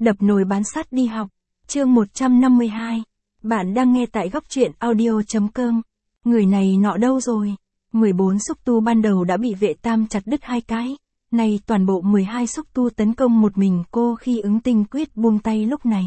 Đập nồi bán sắt đi học. Chương 152. Bạn đang nghe tại góc truyện audio.com. Người này nọ đâu rồi? 14 xúc tu ban đầu đã bị vệ tam chặt đứt 2 cái. Nay toàn bộ 12 xúc tu tấn công một mình cô khi ứng tinh quyết buông tay lúc này.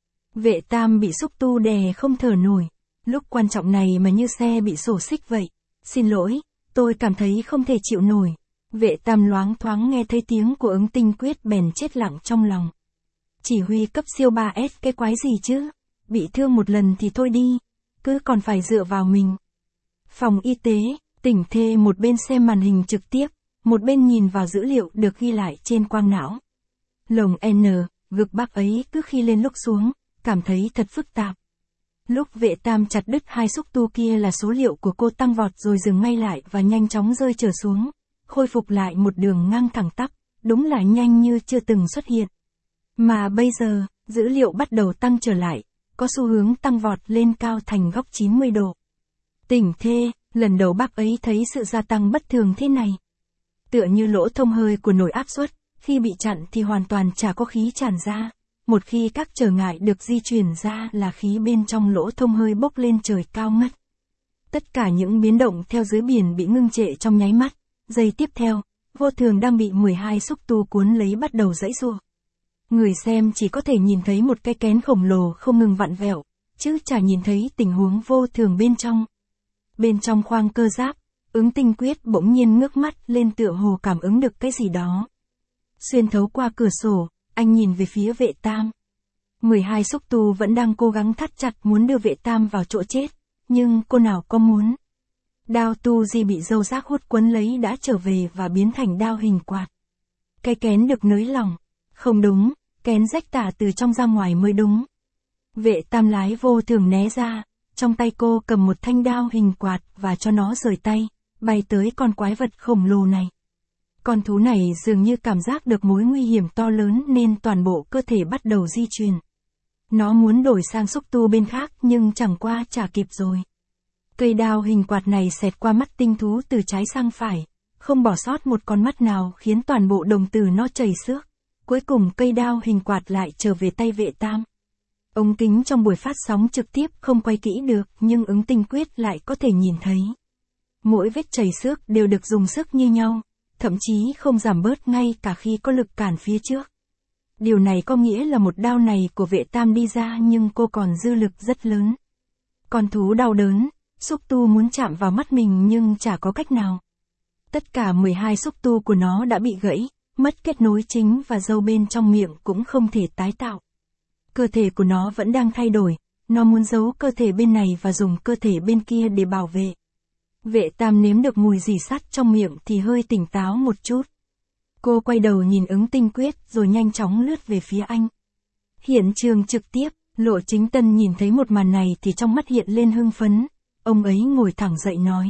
Vệ tam bị xúc tu đè không thở nổi. Lúc quan trọng này mà như xe bị xổ xích vậy. Xin lỗi, tôi cảm thấy không thể chịu nổi. Vệ tam loáng thoáng nghe thấy tiếng của ứng tinh quyết bèn chết lặng trong lòng. Chỉ huy cấp siêu 3S cái quái gì chứ? Bị thương một lần thì thôi đi, cứ còn phải dựa vào mình. Phòng y tế, Tỉnh Thê một bên xem màn hình trực tiếp, một bên nhìn vào dữ liệu được ghi lại trên quang não. Lồng N, ngực bác ấy cứ khi lên lúc xuống, cảm thấy thật phức tạp. Lúc vệ tam chặt đứt 2 xúc tu kia là số liệu của cô tăng vọt rồi dừng ngay lại và nhanh chóng rơi trở xuống, khôi phục lại một đường ngang thẳng tắp, đúng là nhanh như chưa từng xuất hiện. Mà bây giờ, dữ liệu bắt đầu tăng trở lại, có xu hướng tăng vọt lên cao thành góc 90 độ. Tỉnh Thê, lần đầu bác ấy thấy sự gia tăng bất thường thế này. Tựa như lỗ thông hơi của nồi áp suất, khi bị chặn thì hoàn toàn chả có khí tràn ra. Một khi các trở ngại được di chuyển ra là khí bên trong lỗ thông hơi bốc lên trời cao ngất. Tất cả những biến động theo dưới biển bị ngưng trệ trong nháy mắt. Giây tiếp theo, vô thường đang bị 12 xúc tu cuốn lấy bắt đầu giãy giụa. Người xem chỉ có thể nhìn thấy một cái kén khổng lồ không ngừng vặn vẹo, chứ chả nhìn thấy tình huống vô thường bên trong. Bên trong khoang cơ giáp, ứng tinh quyết bỗng nhiên ngước mắt lên tựa hồ cảm ứng được cái gì đó. Xuyên thấu qua cửa sổ, anh nhìn về phía vệ tam. 12 xúc tu vẫn đang cố gắng thắt chặt muốn đưa vệ tam vào chỗ chết, nhưng cô nào có muốn. Đao tu di bị dâu rác hút quấn lấy đã trở về và biến thành đao hình quạt. Cái kén được nới lỏng. Không đúng, kén rách tả từ trong ra ngoài mới đúng. Vệ tam lái vô thường né ra, trong tay cô cầm một thanh đao hình quạt và cho nó rời tay, bay tới con quái vật khổng lồ này. Con thú này dường như cảm giác được mối nguy hiểm to lớn nên toàn bộ cơ thể bắt đầu di chuyển. Nó muốn đổi sang xúc tu bên khác nhưng chẳng qua chả kịp rồi. Cây đao hình quạt này xẹt qua mắt tinh thú từ trái sang phải, không bỏ sót một con mắt nào khiến toàn bộ đồng tử nó chảy xước. Cuối cùng cây đao hình quạt lại trở về tay vệ tam. Ống kính trong buổi phát sóng trực tiếp không quay kỹ được nhưng ứng tinh quyết lại có thể nhìn thấy. Mỗi vết chảy xước đều được dùng sức như nhau, thậm chí không giảm bớt ngay cả khi có lực cản phía trước. Điều này có nghĩa là một đao này của vệ tam đi ra nhưng cô còn dư lực rất lớn. Con thú đau đớn, xúc tu muốn chạm vào mắt mình nhưng chả có cách nào. Tất cả 12 xúc tu của nó đã bị gãy. Mất kết nối chính và râu bên trong miệng cũng không thể tái tạo. Cơ thể của nó vẫn đang thay đổi, nó muốn giấu cơ thể bên này và dùng cơ thể bên kia để bảo vệ. Vệ tam nếm được mùi rỉ sắt trong miệng thì hơi tỉnh táo một chút. Cô quay đầu nhìn ứng tinh quyết rồi nhanh chóng lướt về phía anh. Hiện trường trực tiếp, Lộ Chính Tân nhìn thấy một màn này thì trong mắt hiện lên hưng phấn. Ông ấy ngồi thẳng dậy nói.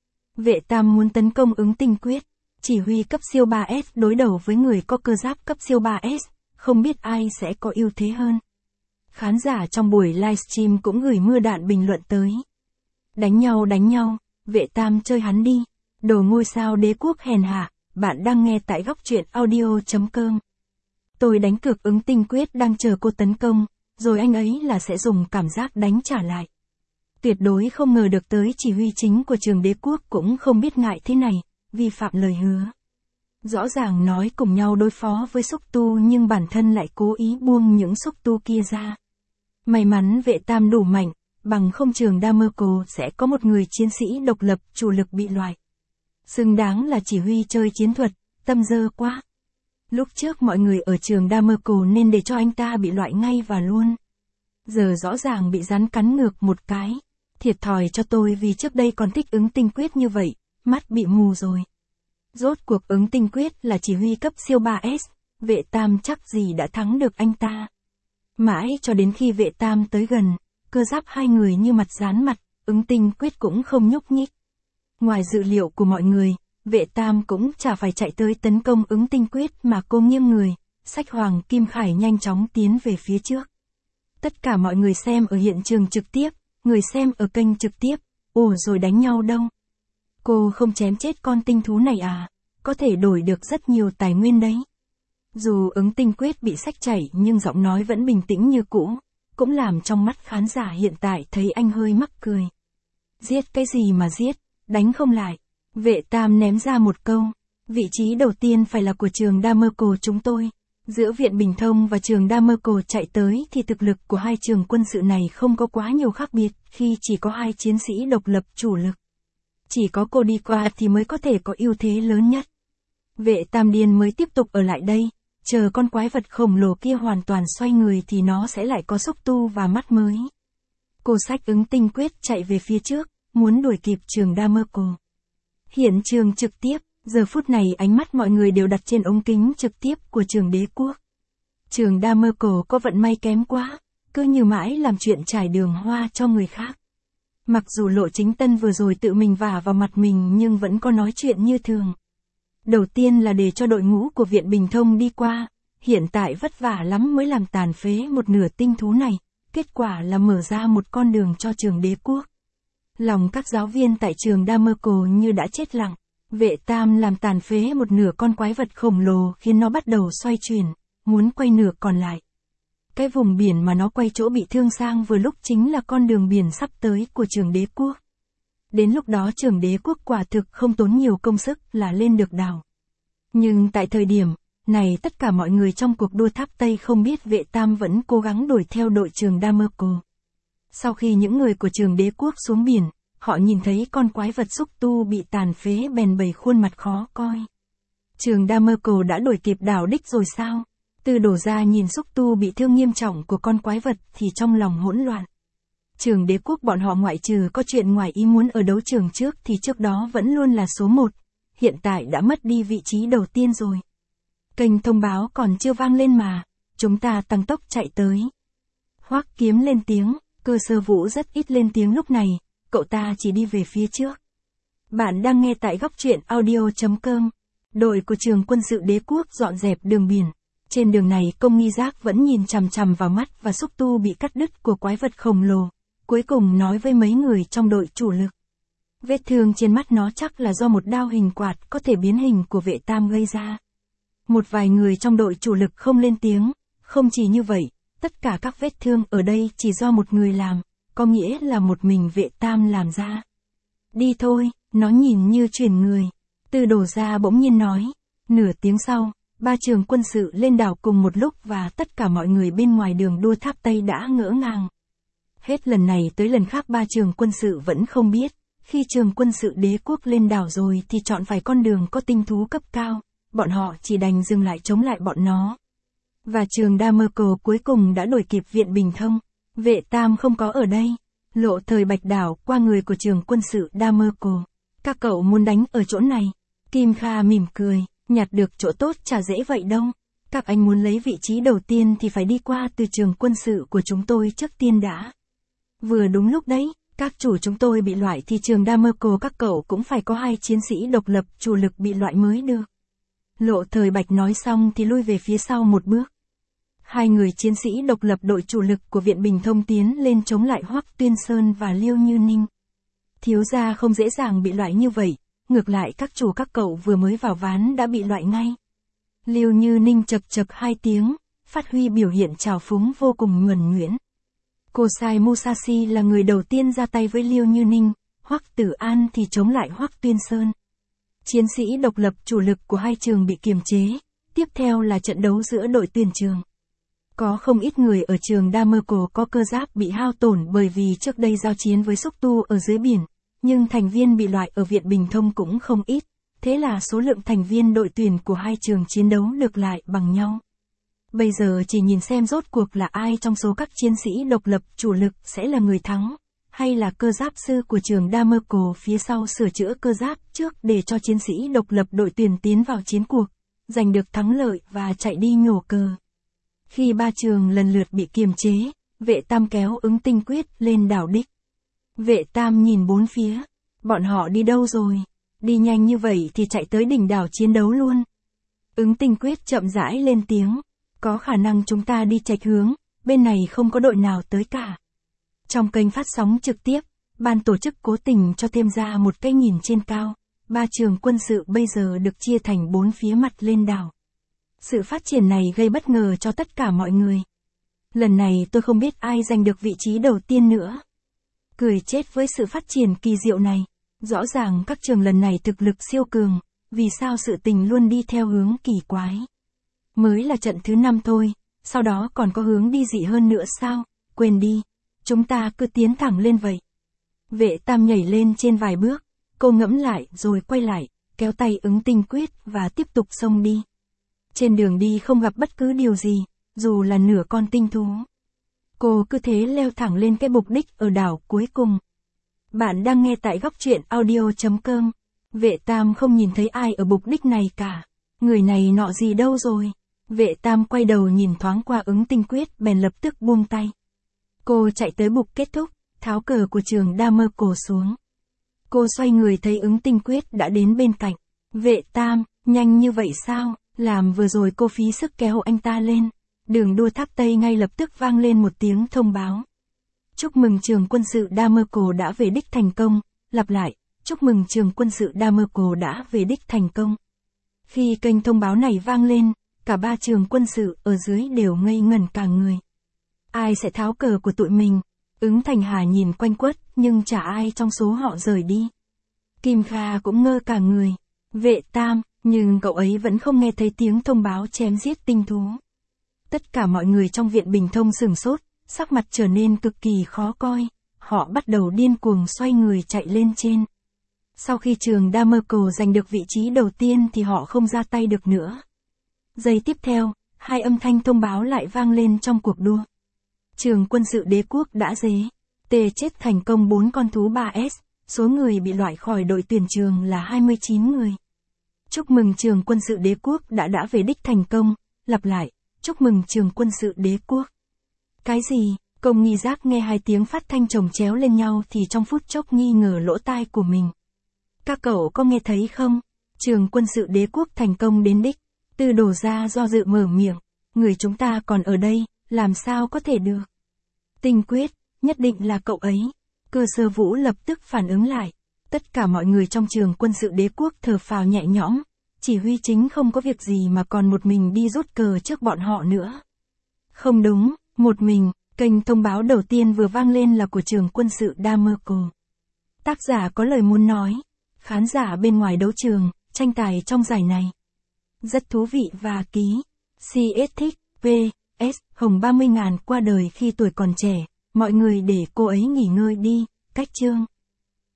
Vệ tam muốn tấn công ứng tinh quyết. Chỉ huy cấp siêu 3S đối đầu với người có cơ giáp cấp siêu 3S, không biết ai sẽ có ưu thế hơn. Khán giả trong buổi livestream cũng gửi mưa đạn bình luận tới. Đánh nhau, vệ tam chơi hắn đi. Đồ ngôi sao đế quốc hèn hạ, bạn đang nghe tại góc truyện audio.com. Tôi đánh cược ứng tinh quyết đang chờ cô tấn công, rồi anh ấy là sẽ dùng cảm giác đánh trả lại. Tuyệt đối không ngờ được tới chỉ huy chính của trường đế quốc cũng không biết ngại thế này. Vi phạm lời hứa. Rõ ràng nói cùng nhau đối phó với xúc tu nhưng bản thân lại cố ý buông những xúc tu kia ra. May mắn vệ tam đủ mạnh, bằng không trường Damerco sẽ có một người chiến sĩ độc lập chủ lực bị loại. Xứng đáng là chỉ huy chơi chiến thuật, tâm dơ quá. Lúc trước mọi người ở trường Damerco nên để cho anh ta bị loại ngay và luôn. Giờ rõ ràng bị rắn cắn ngược một cái. Thiệt thòi cho tôi vì trước đây còn thích ứng tinh quyết như vậy. Mắt bị mù rồi. Rốt cuộc ứng tinh quyết là chỉ huy cấp siêu 3S, vệ tam chắc gì đã thắng được anh ta. Mãi cho đến khi vệ tam tới gần, cơ giáp hai người như mặt dán mặt, ứng tinh quyết cũng không nhúc nhích. Ngoài dự liệu của mọi người, vệ tam cũng chả phải chạy tới tấn công ứng tinh quyết mà cô nghiêng người, xách Hoàng Kim Khải nhanh chóng tiến về phía trước. Tất cả mọi người xem ở hiện trường trực tiếp, người xem ở kênh trực tiếp, ồ rồi đánh nhau đâu. Cô không chém chết con tinh thú này à? Có thể đổi được rất nhiều tài nguyên đấy. Dù Ứng Tinh Quyết bị xách chảy nhưng giọng nói vẫn bình tĩnh như cũ, cũng làm trong mắt khán giả hiện tại thấy anh hơi mắc cười. Giết cái gì mà giết, đánh không lại. Vệ Tam ném ra một câu, vị trí đầu tiên phải là của trường Damerco chúng tôi. Giữa Viện Bình Thông và trường Damerco chạy tới thì thực lực của hai trường quân sự này không có quá nhiều khác biệt khi chỉ có hai chiến sĩ độc lập chủ lực. Chỉ có cô đi qua thì mới có thể có ưu thế lớn nhất. Vệ Tam điên mới tiếp tục ở lại đây, chờ con quái vật khổng lồ kia hoàn toàn xoay người thì nó sẽ lại có xúc tu và mắt mới. Cô xách Ứng Tinh Quyết chạy về phía trước, muốn đuổi kịp trường Damerco. Hiện trường trực tiếp, giờ phút này ánh mắt mọi người đều đặt trên ống kính trực tiếp của trường Đế Quốc. Trường Damerco có vận may kém quá, cứ như mãi làm chuyện trải đường hoa cho người khác. Mặc dù Lộ Chính Tân vừa rồi tự mình vả vào mặt mình nhưng vẫn có nói chuyện như thường. Đầu tiên là để cho đội ngũ của Viện Bình Thông đi qua, hiện tại vất vả lắm mới làm tàn phế một nửa tinh thú này, kết quả là mở ra một con đường cho trường Đế Quốc. Lòng các giáo viên tại trường Damerco như đã chết lặng. Vệ Tam làm tàn phế một nửa con quái vật khổng lồ khiến nó bắt đầu xoay chuyển, muốn quay nửa còn lại. Cái vùng biển mà nó quay chỗ bị thương sang vừa lúc chính là con đường biển sắp tới của trường Đế Quốc. Đến lúc đó trường Đế Quốc quả thực không tốn nhiều công sức là lên được đảo. Nhưng tại thời điểm này tất cả mọi người trong cuộc đua tháp Tây không biết Vệ Tam vẫn cố gắng đuổi theo đội trường Damerco. Sau khi những người của trường Đế Quốc xuống biển, họ nhìn thấy con quái vật xúc tu bị tàn phế bèn bày khuôn mặt khó coi. Trường Damerco đã đuổi kịp đảo đích rồi sao? Từ Đổ Ra nhìn xúc tu bị thương nghiêm trọng của con quái vật thì trong lòng hỗn loạn. Trường Đế Quốc bọn họ ngoại trừ có chuyện ngoài ý muốn ở đấu trường trước thì trước đó vẫn luôn là số 1, hiện tại đã mất đi vị trí đầu tiên rồi. Kênh thông báo còn chưa vang lên mà, chúng ta tăng tốc chạy tới. Hoắc Kiếm lên tiếng, Cơ Sơ Vũ rất ít lên tiếng lúc này, cậu ta chỉ đi về phía trước. Bạn đang nghe tại góc truyện audio.com. Đội của trường quân sự Đế Quốc dọn dẹp đường biển. Trên đường này Công Nghi Giác vẫn nhìn chằm chằm vào mắt và xúc tu bị cắt đứt của quái vật khổng lồ, cuối cùng nói với mấy người trong đội chủ lực. Vết thương trên mắt nó chắc là do một đao hình quạt có thể biến hình của Vệ Tam gây ra. Một vài người trong đội chủ lực không lên tiếng, không chỉ như vậy, tất cả các vết thương ở đây chỉ do một người làm, có nghĩa là một mình Vệ Tam làm ra. Đi thôi, nó nhìn như chuyển người. Từ Đổ Ra bỗng nhiên nói. Nửa tiếng sau, 3 trường quân sự lên đảo cùng một lúc và tất cả mọi người bên ngoài đường đua tháp Tây đã ngỡ ngàng. Hết lần này tới lần khác 3 trường quân sự vẫn không biết, khi trường quân sự Đế Quốc lên đảo rồi thì chọn phải con đường có tinh thú cấp cao, bọn họ chỉ đành dừng lại chống lại bọn nó. Và trường Damerco cuối cùng đã đuổi kịp Viện Bình Thông. Vệ Tam không có ở đây. Lộ Thời Bạch đảo qua người của trường quân sự Damerco. Các cậu muốn đánh ở chỗ này. Kim Kha mỉm cười, nhặt được chỗ tốt chả dễ vậy đâu. Các anh muốn lấy vị trí đầu tiên thì phải đi qua từ trường quân sự của chúng tôi trước tiên đã. Vừa đúng lúc đấy, các chủ chúng tôi bị loại thì trường Damerco các cậu cũng phải có 2 chiến sĩ độc lập chủ lực bị loại mới được. Lộ Thời Bạch nói xong thì lui về phía sau một bước. 2 người chiến sĩ độc lập đội chủ lực của Viện Bình Thông tiến lên chống lại Hoắc Tuyên Sơn và Liêu Như Ninh. Thiếu gia không dễ dàng bị loại như vậy, ngược lại các chủ các cậu vừa mới vào ván đã bị loại ngay. Liêu Như Ninh chật chật 2 tiếng, phát huy biểu hiện trào phúng vô cùng nhuần nhuyễn. Kosai Musashi là người đầu tiên ra tay với Liêu Như Ninh, Hoắc Tử An thì chống lại Hoắc Tuyên Sơn. Chiến sĩ độc lập chủ lực của hai trường bị kiềm chế, tiếp theo là trận đấu giữa đội tuyển trường. Có không ít người ở trường Damerco có cơ giáp bị hao tổn bởi vì trước đây giao chiến với xúc tu ở dưới biển, nhưng thành viên bị loại ở Viện Bình Thông cũng không ít, thế là số lượng thành viên đội tuyển của hai trường chiến đấu được lại bằng nhau. Bây giờ chỉ nhìn xem rốt cuộc là ai trong số các chiến sĩ độc lập chủ lực sẽ là người thắng, hay là cơ giáp sư của trường Damerco phía sau sửa chữa cơ giáp trước để cho chiến sĩ độc lập đội tuyển tiến vào chiến cuộc, giành được thắng lợi và chạy đi nhổ cờ. Khi 3 trường lần lượt bị kiềm chế, Vệ Tam kéo Ứng Tinh Quyết lên đảo đích. Vệ Tam nhìn bốn phía, bọn họ đi đâu rồi? Đi nhanh như vậy thì chạy tới đỉnh đảo chiến đấu luôn. Ứng Tinh Quyết chậm rãi lên tiếng, có khả năng chúng ta đi chệch hướng, bên này không có đội nào tới cả. Trong kênh phát sóng trực tiếp, ban tổ chức cố tình cho thêm ra một cái nhìn trên cao, 3 trường quân sự bây giờ được chia thành 4 phía mặt lên đảo. Sự phát triển này gây bất ngờ cho tất cả mọi người. Lần này tôi không biết ai giành được vị trí đầu tiên nữa. Cười chết với sự phát triển kỳ diệu này. Rõ ràng các trường lần này thực lực siêu cường, vì sao sự tình luôn đi theo hướng kỳ quái. Mới là trận thứ 5 thôi, sau đó còn có hướng đi dị hơn nữa sao, quên đi, chúng ta cứ tiến thẳng lên vậy. Vệ Tam nhảy lên trên vài bước, cô ngẫm lại rồi quay lại, kéo tay Ứng Tinh Quyết và tiếp tục xông đi. Trên đường đi không gặp bất cứ điều gì, dù là nửa con tinh thú. Cô cứ thế leo thẳng lên cái mục đích ở đảo cuối cùng. Bạn đang nghe tại góc truyện audio.com. Vệ Tam không nhìn thấy ai ở mục đích này cả. Người này nọ gì đâu rồi. Vệ Tam quay đầu nhìn thoáng qua Ứng Tinh Quyết bèn lập tức buông tay. Cô chạy tới bục kết thúc, tháo cờ của trường Damer cổ xuống. Cô xoay người thấy Ứng Tinh Quyết đã đến bên cạnh. Vệ Tam, nhanh như vậy sao? Làm vừa rồi cô phí sức kéo anh ta lên. Đường đua tháp Tây ngay lập tức vang lên một tiếng thông báo. Chúc mừng trường quân sự Damerco đã về đích thành công. Lặp lại, chúc mừng trường quân sự Damerco đã về đích thành công. Khi kênh thông báo này vang lên, cả ba trường quân sự ở dưới đều ngây ngẩn cả người. Ai sẽ tháo cờ của tụi mình? Ứng Thành Hà nhìn quanh quất, nhưng chả ai trong số họ rời đi. Kim Kha cũng ngơ cả người. Vệ Tam, nhưng cậu ấy vẫn không nghe thấy tiếng thông báo chém giết tinh thú. Tất cả mọi người trong viện Bình Thông sửng sốt, sắc mặt trở nên cực kỳ khó coi. Họ bắt đầu điên cuồng xoay người chạy lên trên. Sau khi trường Damerco giành được vị trí đầu tiên thì họ không ra tay được nữa. Giây tiếp theo, hai âm thanh thông báo lại vang lên trong cuộc đua. Trường quân sự đế quốc đã chết thành công 4 con thú 3S, số người bị loại khỏi đội tuyển trường là 29 người. Chúc mừng trường quân sự đế quốc đã về đích thành công. Lặp lại, chúc mừng trường quân sự đế quốc. Cái gì? Công Nghi Giác nghe hai tiếng phát thanh chồng chéo lên nhau thì trong phút chốc nghi ngờ lỗ tai của mình. Các cậu có nghe thấy không? Trường quân sự đế quốc thành công đến đích. Tư Đồ Gia do dự mở miệng. Người chúng ta còn ở đây, làm sao có thể được? Tinh Quyết, nhất định là cậu ấy. Cơ Sơ Vũ lập tức phản ứng lại. Tất cả mọi người trong trường quân sự đế quốc thở phào nhẹ nhõm. Chỉ huy chính không có việc gì mà còn một mình đi rút cờ trước bọn họ nữa. Không đúng, một mình, kênh thông báo đầu tiên vừa vang lên là của trường quân sự Damerco. Tác giả có lời muốn nói. Khán giả bên ngoài đấu trường, tranh tài trong giải này. Rất thú vị và ký. CS thích, PS, Hồng 30.000 qua đời khi tuổi còn trẻ. Mọi người để cô ấy nghỉ ngơi đi, cách chương.